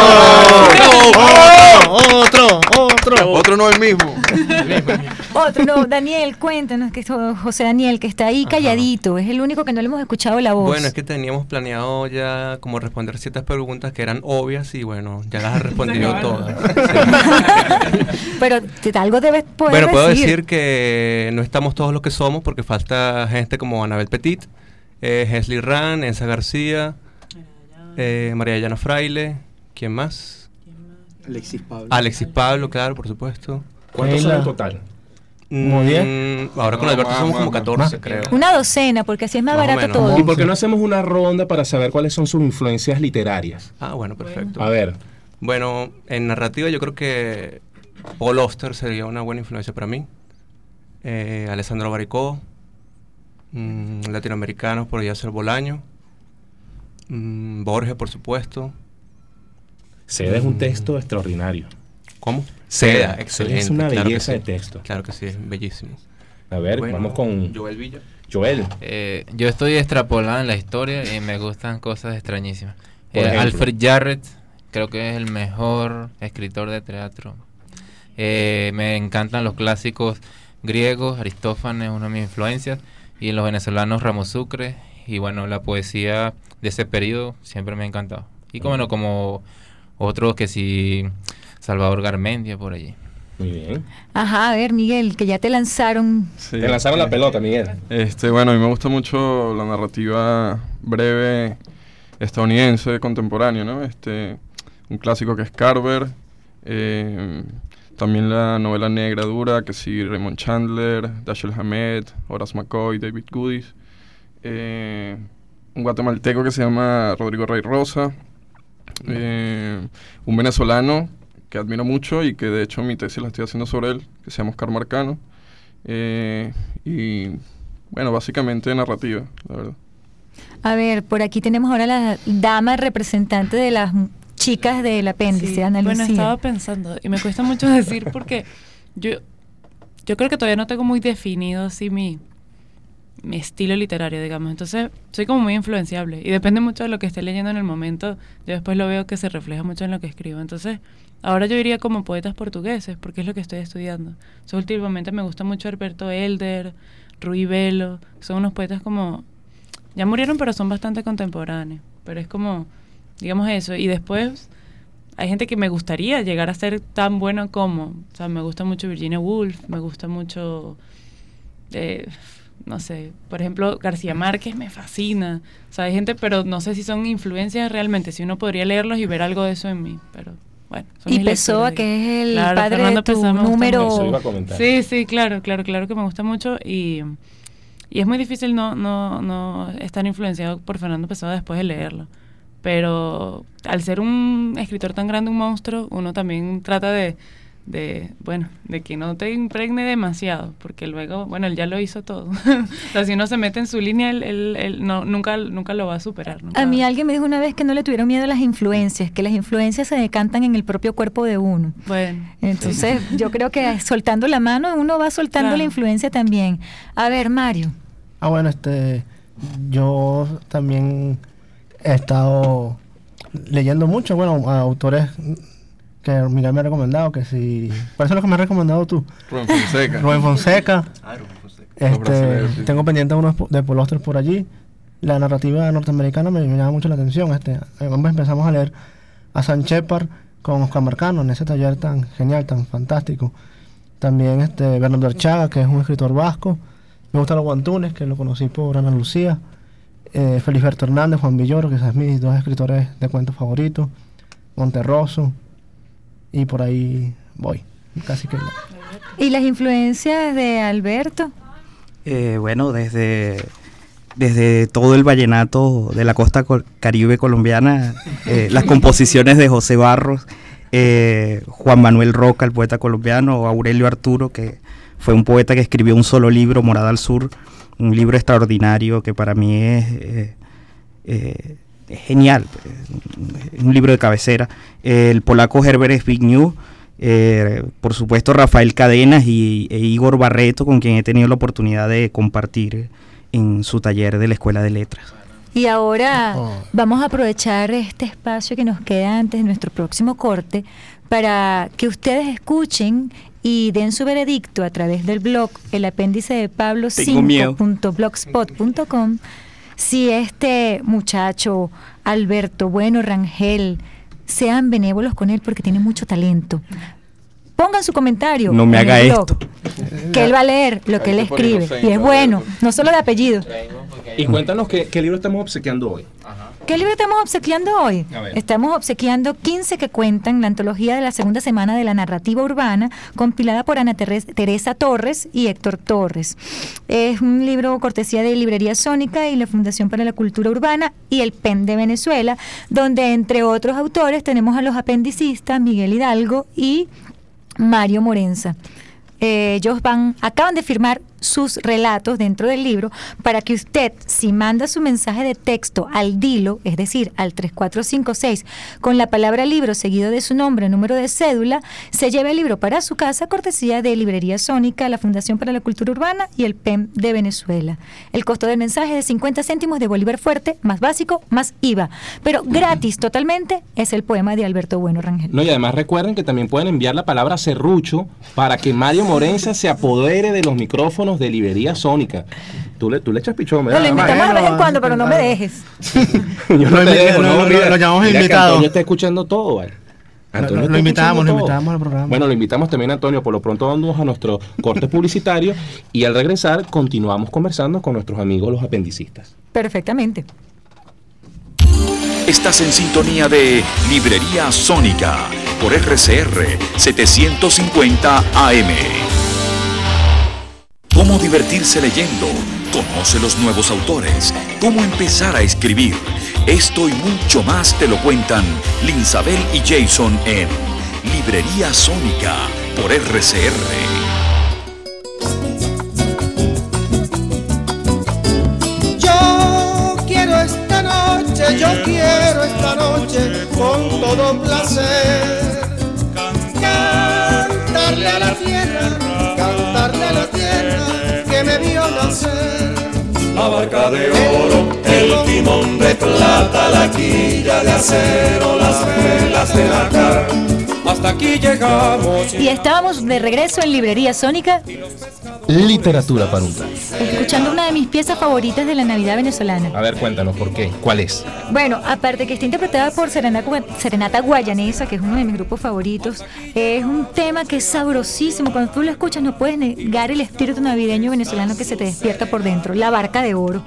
Otro, otro. Otro no el mismo. Otro, no, Daniel, cuéntanos, que es José Daniel, que está ahí calladito, es el único que no le hemos escuchado la voz. Bueno, es que teníamos planeado ya como responder ciertas preguntas que eran obvias y bueno, ya las has respondido todas. Sí. Pero te- algo debes poder Bueno, puedo decir. decir que no estamos todos los que somos porque falta gente como Anabel Petit, eh, Hesley Ran, Enza García, eh, María Llano Fraile, ¿quién más? Alexis Pablo. Alexis Pablo, claro, por supuesto. ¿Cuántos son Sheila. en total? ¿Como diez? Mm, ahora con No, Alberto más, somos más, como más. catorce, Más. creo. Una docena, porque así es más Más o barato menos. todo. ¿Y por qué no hacemos una ronda para saber cuáles son sus influencias literarias? Ah, bueno, perfecto. A ver, Bueno, en narrativa yo creo que Paul Auster sería una buena influencia para mí. Eh, Alessandro Baricó. Mm, latinoamericanos, podría ser Bolaño. Mm, Borges, por supuesto. Seda es un texto extraordinario. ¿Cómo? Seda, excelente. es una claro que belleza sí. de texto. Claro que sí, es bellísimo. A ver, Bueno, vamos con Joel Villa. Joel. Eh, yo estoy extrapolando en la historia y me gustan cosas extrañísimas. Por Eh, ejemplo. Alfred Jarrett, creo que es el mejor escritor de teatro. Eh, me encantan los clásicos griegos, Aristófanes, una de mis influencias, y los venezolanos Ramos Sucre, y bueno, la poesía de ese periodo siempre me ha encantado. Y como, bueno, como otros que sí, Salvador Garmendia por allí. Muy bien. Ajá, a ver, Miguel, que ya te lanzaron. Sí. Te lanzaron la pelota, Miguel. Este, bueno, a mí me gusta mucho la narrativa breve estadounidense contemporánea, ¿no? Este, un clásico que es Carver, eh, también la novela negra dura, que sí, Raymond Chandler, Dashiell Hammett, Horace McCoy, David Goodis, eh, un guatemalteco que se llama Rodrigo Rey Rosa, eh, un venezolano que admiro mucho y que de hecho mi tesis la estoy haciendo sobre él, que se llama Oscar Marcano, eh, y bueno, básicamente narrativa, la verdad. A ver, por aquí tenemos ahora la dama representante de las chicas del apéndice, Sí, Ana bueno, Lucía. estaba pensando, y me cuesta mucho decir porque yo, yo creo que todavía no tengo muy definido así mi, mi estilo literario, digamos. Entonces, soy como muy influenciable y depende mucho de lo que esté leyendo en el momento. Yo después lo veo que se refleja mucho en lo que escribo. Entonces, ahora yo iría como poetas portugueses, porque es lo que estoy estudiando. O sea, últimamente me gusta mucho Alberto Helder, Rui Velo, son unos poetas como... Ya murieron, pero son bastante contemporáneos. Pero es como, digamos eso. Y después hay gente que me gustaría llegar a ser tan bueno como. O sea, me gusta mucho Virginia Woolf, me gusta mucho, eh, no sé, por ejemplo, García Márquez me fascina. O sea, hay gente, pero no sé si son influencias realmente. Si uno podría leerlos y ver algo de eso en mí. Pero bueno. Son Y mis Pessoa, lecturas, que es el Claro, padre Fernando de tu Pessoa me gusta número... mucho. Eso iba a comentar. Sí, sí, claro, claro, claro que me gusta mucho y, y es muy difícil no, no, no estar influenciado por Fernando Pessoa después de leerlo. Pero al ser un escritor tan grande, un monstruo, uno también trata de, de bueno, de que no te impregne demasiado, porque luego, bueno, él ya lo hizo todo. O sea, si uno se mete en su línea, él, él, él no, nunca, nunca lo va a superar. nunca A mí va- alguien me dijo una vez que no le tuvieron miedo a las influencias, que las influencias se decantan en el propio cuerpo de uno. Bueno, Entonces, yo creo que soltando la mano, uno va soltando Claro. la influencia también. A ver, Mario. Ah, bueno, este, yo también he estado leyendo mucho, bueno, a autores que Miguel me ha recomendado, que si... ¿Cuáles son los que me has recomendado tú? Rubén Fonseca. Rubén Fonseca. Ah, Rubén Fonseca. Los Este, brasileños, sí. tengo pendiente unos po- de Paul Auster por allí. La narrativa norteamericana me, me llama mucho la atención. Este, ambos empezamos a leer a Sam Shepard con Oscar Marcano en ese taller tan genial, tan fantástico. También este Bernardo Archaga, que es un escritor vasco. Me gustan los guantunes, que lo conocí por Ana Lucía. Eh, Feliberto Hernández, Juan Villoro, que son mis dos escritores de cuentos favoritos. Monterroso. Y por ahí voy. Casi que... ¿Y las influencias de Alberto? Eh, bueno, desde, desde todo el vallenato de la costa col- caribe colombiana, eh, las composiciones de José Barros, eh, Juan Manuel Roca, el poeta colombiano, o Aurelio Arturo, que fue un poeta que escribió un solo libro, Morada al Sur, un libro extraordinario que para mí es, eh, eh, es genial, pues, un libro de cabecera. Eh, el polaco Herbert Zbigniew, eh, por supuesto Rafael Cadenas y e Igor Barreto, con quien he tenido la oportunidad de compartir en su taller de la Escuela de Letras. Y ahora Oh. vamos a aprovechar este espacio que nos queda antes de nuestro próximo corte para que ustedes escuchen y den su veredicto a través del blog El Apéndice de Pablo Tengo miedo. cinco punto blogspot punto com si este muchacho Alberto Bueno Rangel, sean benévolos con él porque tiene mucho talento. Pongan su comentario. No me en haga el blog, esto. que él va a leer lo que él Ahí te ponen escribe los y es seis, bueno, Alberto. no solo de apellido. Y cuéntanos qué, qué libro estamos obsequiando hoy. Ajá. ¿Qué libro estamos obsequiando hoy? Estamos obsequiando quince que cuentan la antología de la segunda semana de la narrativa urbana, compilada por Ana Teresa Torres y Héctor Torres. Es un libro cortesía de Librería Sónica y la Fundación para la Cultura Urbana y el P E N de Venezuela, donde entre otros autores tenemos a los apendicistas Miguel Hidalgo y Mario Morenza. Eh, ellos van, acaban de firmar sus relatos dentro del libro para que usted, si manda su mensaje de texto al Dilo, es decir, al tres cuatro cinco seis, con la palabra libro seguido de su nombre, número de cédula, se lleve el libro para su casa, cortesía de Librería Sónica, la Fundación para la Cultura Urbana y el P E M de Venezuela. El costo del mensaje es de cincuenta céntimos de bolívar fuerte, más básico, más I V A. Pero gratis totalmente es el poema de Alberto Bueno Rangel. No, y además recuerden que también pueden enviar la palabra serrucho para que Mario Morenza se apodere de los micrófonos de Librería Sónica. Tú le, tú le echas pichón, ¿verdad? No, le invitamos de vez en cuando, pero no me dejes. Yo no te dejo, no, no, mira, lo llamamos mira invitado. Antonio está escuchando todo, ¿vale? Antonio lo, lo invitamos, lo invitamos al programa. Bueno, lo invitamos también, Antonio. Por lo pronto vamos a nuestro corte publicitario y al regresar continuamos conversando con nuestros amigos los apendicistas. Perfectamente. Estás en sintonía de Librería Sónica por R C R setecientos cincuenta A M. Cómo divertirse leyendo, conoce los nuevos autores, cómo empezar a escribir. Esto y mucho más te lo cuentan Linsabel y Jason en Librería Sónica por R C R. Yo quiero esta noche, yo quiero esta noche con todo placer cantarle a la tierra, cantarle a la tierra que me vio nacer. La barca de oro, el timón de plata, la quilla de acero, las velas de nácar. Hasta aquí llegamos. Y estábamos de regreso en Librería Sónica. Literatura para un tal. Escuchando una de mis piezas favoritas de la Navidad venezolana. A ver, cuéntanos, ¿por qué? ¿Cuál es? Bueno, aparte que está interpretada por Serenata, Serenata Guayanesa, que es uno de mis grupos favoritos, es un tema que es sabrosísimo. Cuando tú lo escuchas no puedes negar el espíritu navideño venezolano que se te despierta por dentro. La barca de oro.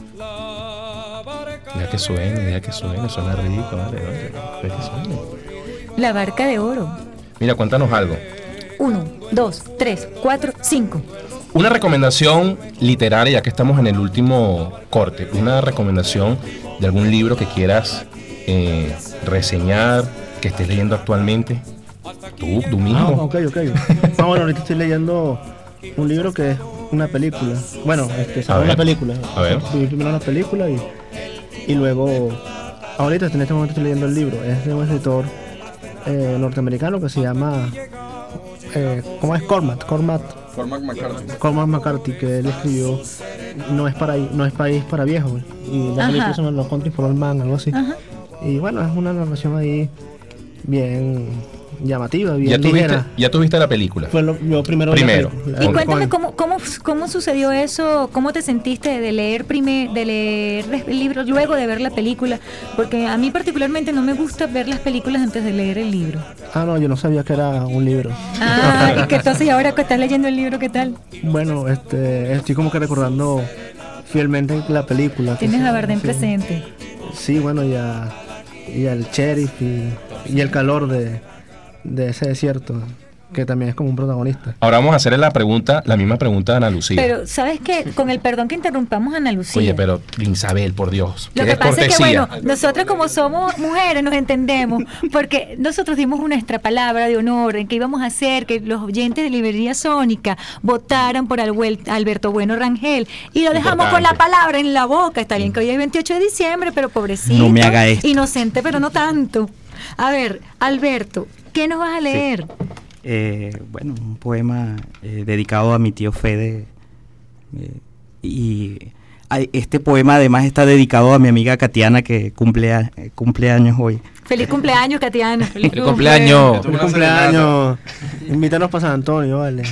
Ya que suene, ya que suene, suena rico, vale, vale, ya que suene. La barca de oro. Mira, cuéntanos algo. Uno, dos, tres, cuatro, cinco. Una recomendación literaria, ya que estamos en el último corte. Una recomendación de algún libro que quieras eh, reseñar, que estés leyendo actualmente. Tú, tú mismo. Ah, ok, ok. Ah, bueno, ahorita estoy leyendo un libro que es una película. Bueno, este, salió una película. A ver. Vi primero una película y, y luego... Ahorita en este momento estoy leyendo el libro. Es de un escritor eh, norteamericano que se llama... Eh, ¿Cómo es? Cormac, Cormac, Cormac McCarthy. Cormac McCarthy, que él escribió No es para no es país para viejos. Y la película se llama Los Country for Old Man, algo así. Ajá. Y bueno, es una narración ahí bien llamativa, bien ¿Ya ligera. Tuviste, ¿Ya tuviste la película? Fue lo, yo primero. Primero. La, y cuéntame cómo, cómo, cómo sucedió eso, cómo te sentiste de leer primer, de leer el libro luego de ver la película, porque a mí particularmente no me gusta ver las películas antes de leer el libro. Ah, no, yo no sabía que era un libro. Ah, y que entonces ahora que estás leyendo el libro, ¿qué tal? Bueno, este, estoy como que recordando fielmente la película. Tienes a Bardem sí. presente. Sí, bueno, y, a, y al sheriff y, y el calor de de ese desierto, que también es como un protagonista. Ahora vamos a hacerle la pregunta, la misma pregunta a Ana Lucía. Pero, ¿sabes qué? Con el perdón que interrumpamos a Ana Lucía. Oye, pero Linsabel, por Dios. Lo que pasa cortesía. Es que, bueno, nosotros como somos mujeres nos entendemos, porque nosotros dimos nuestra palabra de honor en que íbamos a hacer que los oyentes de Librería Sónica votaran por Alberto Bueno Rangel, y lo dejamos Importante. Con la palabra en la boca. Está bien que hoy es veintiocho de diciembre, pero pobrecito. No me haga esto. Inocente, pero no tanto. A ver, Alberto, ¿qué nos vas a leer? Sí. Eh, bueno, un poema eh, dedicado a mi tío Fede. Eh, y este poema además está dedicado a mi amiga Katiana, que cumple, a, eh, cumple años hoy. ¡Feliz cumpleaños, Katiana! ¡Feliz cumpleaños! ¡Feliz cumpleaños! Invítanos para San Antonio, vale.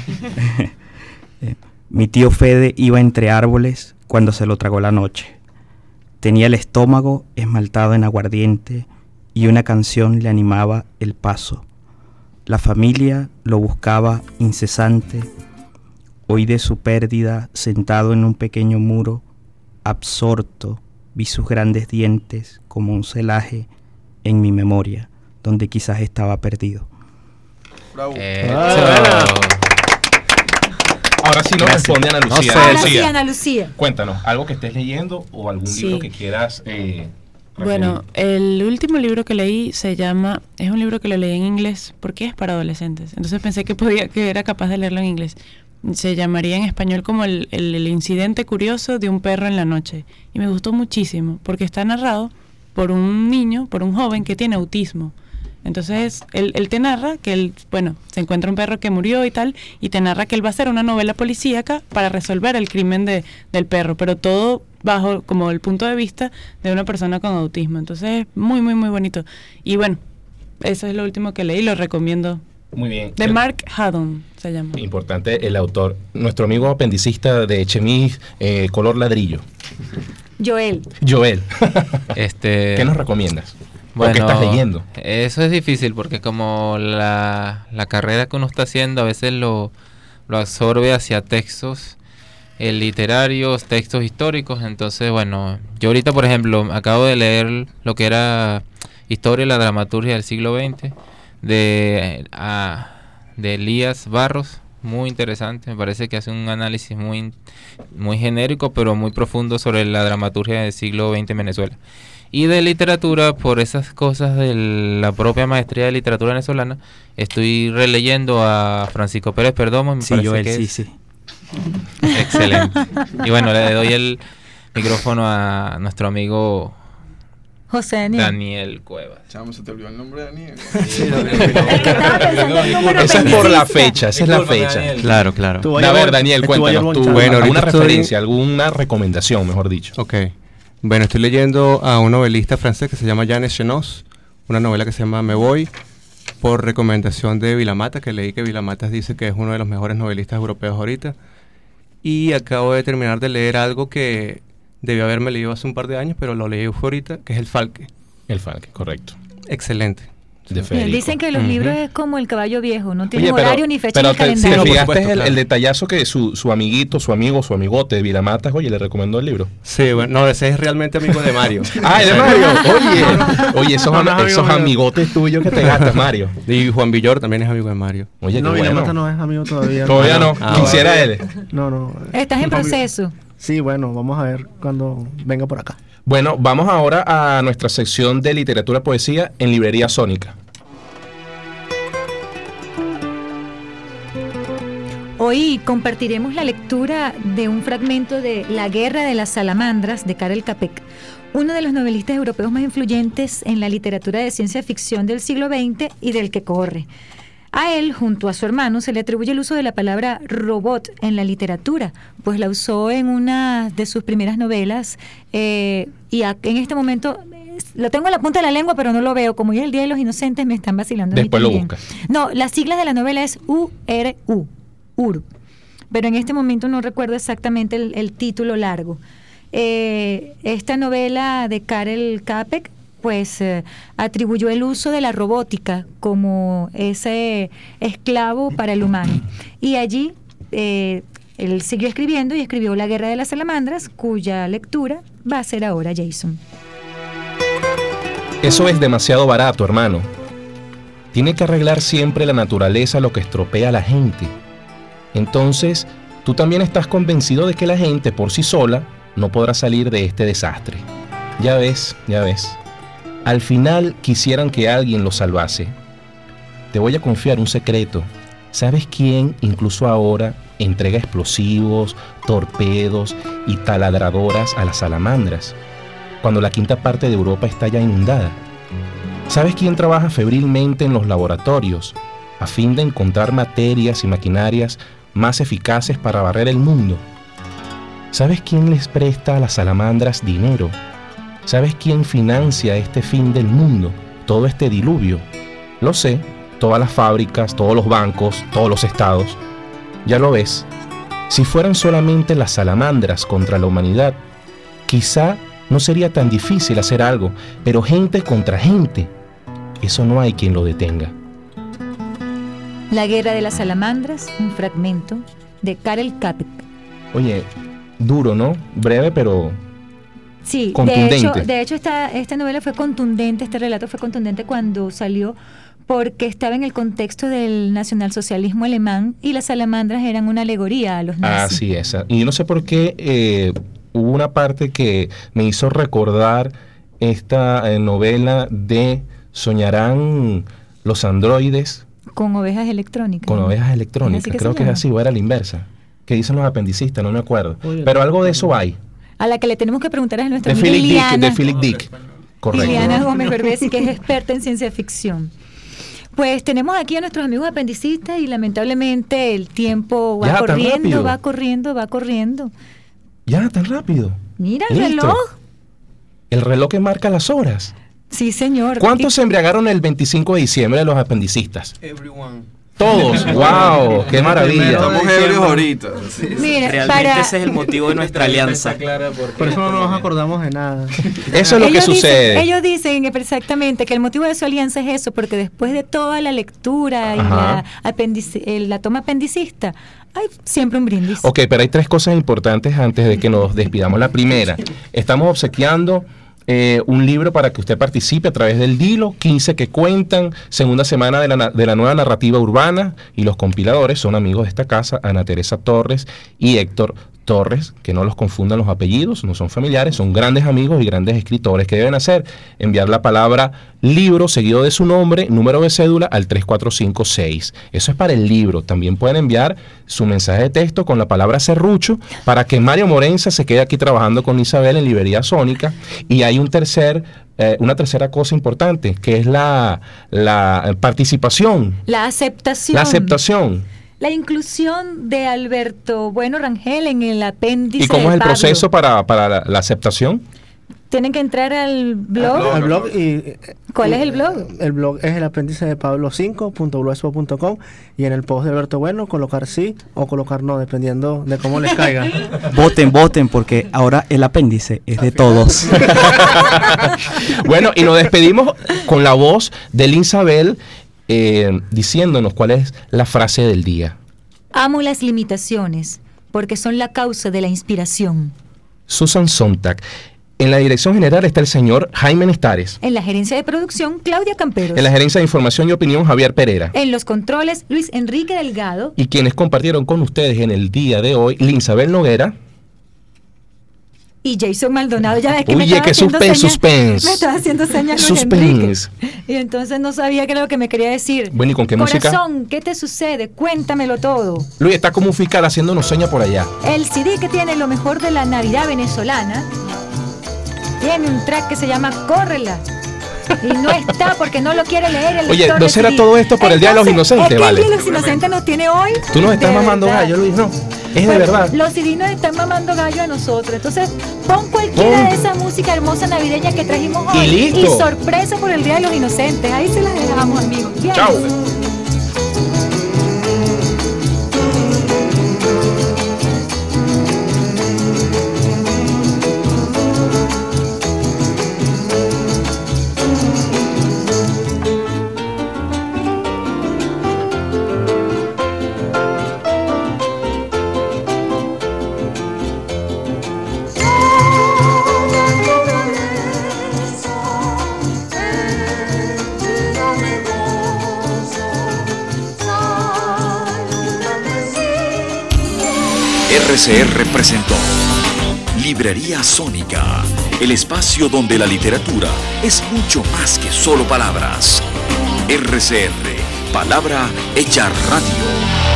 eh, mi tío Fede iba entre árboles cuando se lo tragó la noche. Tenía el estómago esmaltado en aguardiente y una canción le animaba el paso. La familia lo buscaba incesante. Hoy de su pérdida, sentado en un pequeño muro, absorto, vi sus grandes dientes como un celaje en mi memoria, donde quizás estaba perdido. Bravo. Ah. Ahora sí nos Gracias. responde Ana Lucía. No sé, Ahora sí, Lucía, Ana Lucía. cuéntanos, algo que estés leyendo o algún Sí. libro que quieras eh, Bueno, el último libro que leí se llama, es un libro que lo leí en inglés porque es para adolescentes. Entonces pensé que podía, que era capaz de leerlo en inglés. Se llamaría en español como el, el, el incidente curioso de un perro en la noche. Y me gustó muchísimo porque está narrado por un niño, por un joven que tiene autismo. Entonces, él, él te narra que él, bueno, se encuentra un perro que murió y tal, y te narra que él va a hacer una novela policíaca para resolver el crimen de, del perro, pero todo bajo como el punto de vista de una persona con autismo. Entonces, muy, muy, muy bonito. Y bueno, eso es lo último que leí, lo recomiendo. Muy bien. De Mark Haddon se llama. Importante el autor, nuestro amigo apendicista de Chemis, eh, color ladrillo, Joel. Joel. Este, ¿Qué nos recomiendas? Bueno, ¿O qué estás leyendo? Eso es difícil porque como la, la carrera que uno está haciendo a veces lo, lo absorbe hacia textos eh, literarios, textos históricos. Entonces, bueno, yo ahorita, por ejemplo, acabo de leer lo que era Historia y la Dramaturgia del siglo veinte de, a, de Elías Barros. Muy interesante, me parece que hace un análisis muy, muy genérico pero muy profundo sobre la dramaturgia del siglo veinte en Venezuela. Y de literatura, por esas cosas de la propia maestría de literatura venezolana, estoy releyendo a Francisco Pérez Perdomo. Me Sí, parece Joel, que sí, es sí. excelente. Y bueno, le doy el micrófono a nuestro amigo José Daniel. Daniel Cuevas. Chamo, se te olvidó el nombre de Daniel. El que estaba pensando en el número Esa es por la apendicista. fecha, esa es la Disculpa, fecha. Daniel. Claro, claro. Tú, A ver, Daniel, Estuvo ayer cuéntanos tú, Gonzalo. Bueno, alguna ahorita estoy- referencia, alguna recomendación, mejor dicho. Ok. Bueno, estoy leyendo a un novelista francés que se llama Jean Echenoz, una novela que se llama Me Voy, por recomendación de Vilamatas, que leí que Vilamatas dice que es uno de los mejores novelistas europeos ahorita. Y acabo de terminar de leer algo que debió haberme leído hace un par de años, pero lo leí ahorita, que es El Falque. El Falque, correcto. Excelente. De Federico. Dicen que los Ujú. libros es como el caballo viejo, no tiene Oye, pero- horario ni fecha pero ni te, calendario. ¿te Sí, no, por fijaste supuesto, el, claro. el detallazo que su, su amiguito, su amigo, su amigote de Vilamatas, oye, le recomendó el libro? Sí, bueno, no, ese es realmente amigo de Mario. Ah, de Mario. Oye, oye, esos, No, no, am- amigo esos mío. amigotes tuyos que te gastas, Mario. Y Juan Villor también es amigo de Mario. Oye, No, qué Vilamata bueno. no es amigo todavía. Todavía no. Ah, Quisiera bueno. él. No, no. Estás en Juan Vi- proceso. Sí, bueno, vamos a ver cuando venga por acá. Bueno, vamos ahora a nuestra sección de literatura poesía en Librería Sónica. Hoy compartiremos la lectura de un fragmento de La Guerra de las Salamandras de Karel Čapek, uno de los novelistas europeos más influyentes en la literatura de ciencia ficción del siglo veinte y del que corre. A él, junto a su hermano, se le atribuye el uso de la palabra robot en la literatura, pues la usó en una de sus primeras novelas eh, y a- en este momento eh, lo tengo en la punta de la lengua, pero no lo veo. Como hoy es el Día de los Inocentes, me están vacilando. a mí Después lo también. buscas. No, las siglas de la novela es U R U, U R U. Pero en este momento no recuerdo exactamente el, el título largo. Eh, esta novela de Karel Čapek pues eh, atribuyó el uso de la robótica como ese esclavo para el humano. Y allí eh, él siguió escribiendo y escribió La Guerra de las Salamandras, cuya lectura va a ser ahora Jason. Eso es demasiado barato, hermano. Tiene que arreglar siempre la naturaleza lo que estropea a la gente. Entonces, tú también estás convencido de que la gente por sí sola no podrá salir de este desastre. Ya ves, ya ves. Al final quisieran que alguien los salvase. Te voy a confiar un secreto. ¿Sabes quién, incluso ahora, entrega explosivos, torpedos y taladradoras a las salamandras, cuando la quinta parte de Europa está ya inundada? ¿Sabes quién trabaja febrilmente en los laboratorios a fin de encontrar materias y maquinarias más eficaces para barrer el mundo? ¿Sabes quién les presta a las salamandras dinero? ¿Sabes quién financia este fin del mundo, todo este diluvio? Lo sé, todas las fábricas, todos los bancos, todos los estados. Ya lo ves, si fueran solamente las salamandras contra la humanidad, quizá no sería tan difícil hacer algo, pero gente contra gente, eso no hay quien lo detenga. La Guerra de las Salamandras, un fragmento de Karel Čapek. Oye, duro, ¿no? Breve, pero Sí, de contundente. hecho, de hecho esta, esta novela fue contundente, este relato fue contundente cuando salió, porque estaba en el contexto del nacionalsocialismo alemán y las salamandras eran una alegoría a los nazis. Así es. Y yo no sé por qué eh, hubo una parte que me hizo recordar esta eh, novela de Soñarán los androides Con ovejas electrónicas. con ¿no? ovejas electrónicas. ¿Es así que Creo se que es llama? así, o era la inversa. Que dicen los apendicistas, no me acuerdo. Oye, Pero algo de eso hay. A la que le tenemos que preguntar es a nuestra De amiga Philip Dick, Iliana. de Philip Dick. Correcto. Iliana Gómez Berbesi, que es experta en ciencia ficción. Pues tenemos aquí a nuestros amigos apendicistas y lamentablemente el tiempo va Ya, tan corriendo, rápido. va corriendo, va corriendo. Ya, tan rápido. Mira el Listo. reloj. El reloj que marca las horas. Sí, señor. ¿Cuántos se embriagaron el veinticinco de diciembre de los apendicistas? Everyone. Todos. ¡Wow! ¡Qué maravilla! Estamos ebrios ahorita. Mira, Realmente para- ese es el motivo de nuestra alianza. Por eso no nos acordamos de nada. Eso es lo que ellos sucede. Dicen, ellos dicen exactamente que el motivo de su alianza es eso, porque después de toda la lectura y Ajá. la, apendici- eh, la toma apendicista, hay siempre un brindis. Ok, pero hay tres cosas importantes antes de que nos despidamos. La primera, estamos obsequiando eh, un libro para que usted participe a través del Dilo, quince que cuentan, segunda semana de la, na- de la nueva narrativa urbana, y los compiladores son amigos de esta casa, Ana Teresa Torres y Héctor Torres, que no los confundan los apellidos, no son familiares, son grandes amigos y grandes escritores. ¿Qué deben hacer? Enviar la palabra libro seguido de su nombre, número de cédula al tres cuatro cinco seis. Eso es para el libro. También pueden enviar su mensaje de texto con la palabra serrucho para que Mario Morenza se quede aquí trabajando con Isabel en Librería Sónica. Y hay un tercer, eh, una tercera cosa importante, que es la, la participación, La aceptación. la aceptación. La inclusión de Alberto Bueno Rangel en el apéndice. ¿Y cómo de es el Pablo. proceso para, para la, la aceptación? Tienen que entrar al blog. Al blog y, ¿Cuál y- es el blog? El blog es el apéndice de Pablo cinco punto blogspot punto com y en el post de Alberto Bueno colocar sí o colocar no, dependiendo de cómo les caiga. Voten, voten, porque ahora el apéndice es de todos. Bueno, y nos despedimos con la voz de Isabel eh, diciéndonos cuál es la frase del día. Amo las limitaciones porque son la causa de la inspiración. Susan Sontag. En la dirección general está el señor Jaime Nestares. En la gerencia de producción, Claudia Camperos. En la gerencia de información y opinión, Javier Pereira. En los controles, Luis Enrique Delgado. Y quienes compartieron con ustedes en el día de hoy, Linsabel Noguera. Y Jason Maldonado. Ya ves que me Oye, estaba que haciendo suspense, señas. suspense. Me estaba haciendo señas Luis Suspense. Enrique. Y entonces no sabía qué era lo que me quería decir. Bueno, ¿y con qué música? Corazón, ¿qué te sucede? Cuéntamelo todo. Luis está como un fiscal haciéndonos señas por allá. El C D que tiene lo mejor de la Navidad venezolana tiene un track que se llama Córrela. Y no está porque no lo quiere leer el Oye, lector ¿no de será C D. todo esto por el Día de los Entonces, Inocentes, es que vale? el Día de los Inocentes nos tiene hoy. Tú nos estás de mamando verdad. gallo, Luis, no. Es de Pues, verdad. Los C D nos están mamando gallo a nosotros. Entonces, pon cualquiera Pon. de esa música hermosa navideña que trajimos hoy. Y listo. Y sorpresa por el Día de los Inocentes. Ahí se las dejamos, amigos. Bien. Chao. R C R presentó Librería Sónica, el espacio donde la literatura es mucho más que solo palabras. R C R, palabra hecha radio.